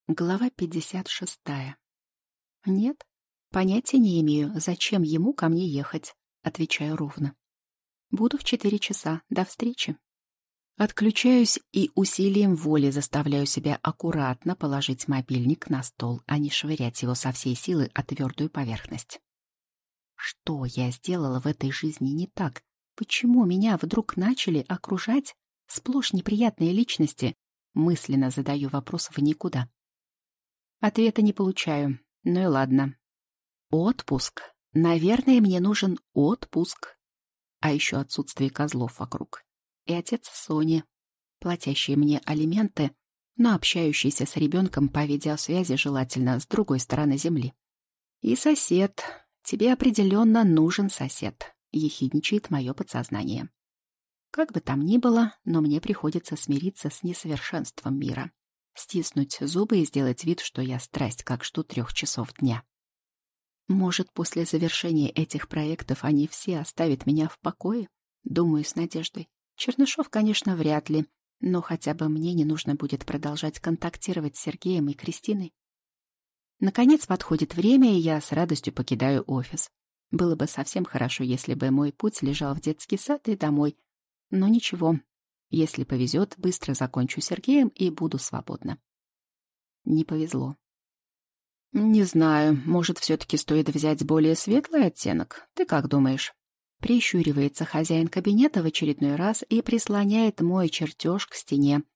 Глава 56. Нет, понятия не имею, зачем ему ко мне ехать, отвечаю ровно. Буду в 4 часа. До встречи. Отключаюсь и усилием воли заставляю себя аккуратно положить мобильник на стол, а не швырять его со всей силы о твердую поверхность. Что я сделала в этой жизни не так? Почему меня вдруг начали окружать сплошь неприятные личности? Мысленно задаю вопрос в никуда. Ответа не получаю. Ну и ладно. Отпуск. Наверное, мне нужен отпуск. А еще отсутствие козлов вокруг. И отец Сони, платящий мне алименты, но общающийся с ребенком по видеосвязи, желательно с другой стороны земли. И сосед. Тебе определенно нужен сосед. Ехидничает мое подсознание. Как бы там ни было, но мне приходится смириться с несовершенством мира. Стиснуть зубы и сделать вид, что я страсть, как жду 3 часов дня. Может, после завершения этих проектов они все оставят меня в покое? Думаю с надеждой. Чернышов, конечно, вряд ли, но хотя бы мне не нужно будет продолжать контактировать с Сергеем и Кристиной. Наконец подходит время, и я с радостью покидаю офис. Было бы совсем хорошо, если бы мой путь лежал в детский сад и домой. Но ничего. Если повезет, быстро закончу с Сергеем и буду свободна. Не повезло. Не знаю, может, все-таки стоит взять более светлый оттенок? Ты как думаешь? Прищуривается хозяин кабинета в очередной раз и прислоняет мой чертеж к стене.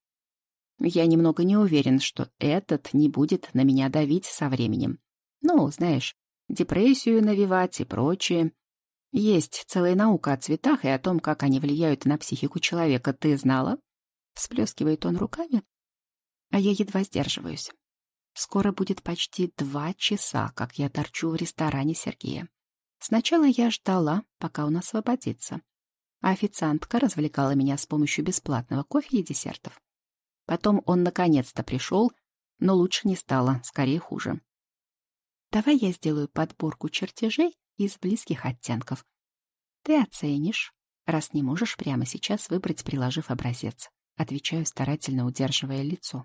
Я немного не уверен, что этот не будет на меня давить со временем. Ну, знаешь, депрессию навевать и прочее. Есть целая наука о цветах и о том, как они влияют на психику человека. Ты знала? Всплескивает он руками, а я едва сдерживаюсь. Скоро будет почти 2 часа, как я торчу в ресторане Сергея. Сначала я ждала, пока он освободится, а официантка развлекала меня с помощью бесплатного кофе и десертов. Потом он наконец-то пришел, но лучше не стало, скорее хуже. Давай я сделаю подборку чертежей из близких оттенков. Ты оценишь, раз не можешь прямо сейчас выбрать, приложив образец. Отвечаю, старательно удерживая лицо.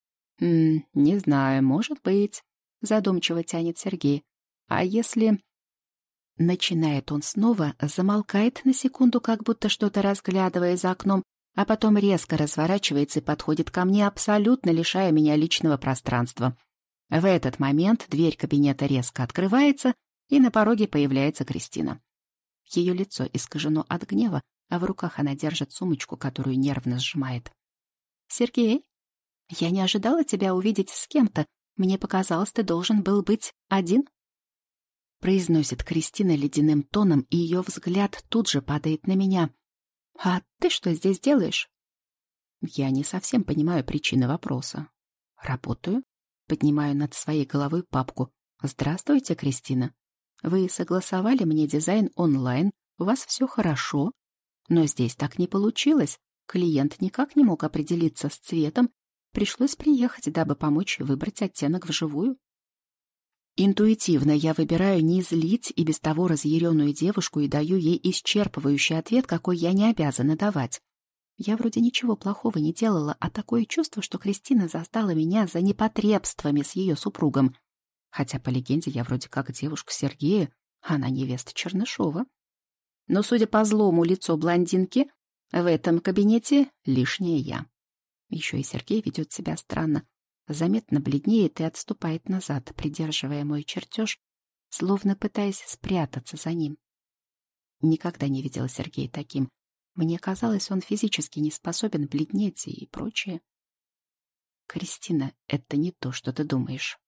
Не знаю, может быть. Задумчиво тянет Сергей. А если... Начинает он снова, замолкает на секунду, как будто что-то разглядывая за окном, а потом резко разворачивается и подходит ко мне, абсолютно лишая меня личного пространства. В этот момент дверь кабинета резко открывается, и на пороге появляется Кристина. Ее лицо искажено от гнева, а в руках она держит сумочку, которую нервно сжимает. «Сергей, я не ожидала тебя увидеть с кем-то. Мне показалось, ты должен был быть один?» Произносит Кристина ледяным тоном, и ее взгляд тут же падает на меня. «А ты что здесь делаешь?» Я не совсем понимаю причины вопроса. «Работаю?» Поднимаю над своей головой папку. «Здравствуйте, Кристина. Вы согласовали мне дизайн онлайн, у вас все хорошо, но здесь так не получилось. Клиент никак не мог определиться с цветом, пришлось приехать, дабы помочь выбрать оттенок вживую». Интуитивно я выбираю не злить и без того разъяренную девушку и даю ей исчерпывающий ответ, какой я не обязана давать. Я вроде ничего плохого не делала, а такое чувство, что Кристина застала меня за непотребствами с ее супругом. Хотя, по легенде, я вроде как девушка Сергея, а она невеста Чернышова. Но, судя по злому лицу блондинки, в этом кабинете лишняя я. Еще и Сергей ведет себя странно. Заметно бледнеет и отступает назад, придерживая мой чертеж, словно пытаясь спрятаться за ним. Никогда не видела Сергея таким. Мне казалось, он физически не способен бледнеть и прочее. «Кристина, это не то, что ты думаешь».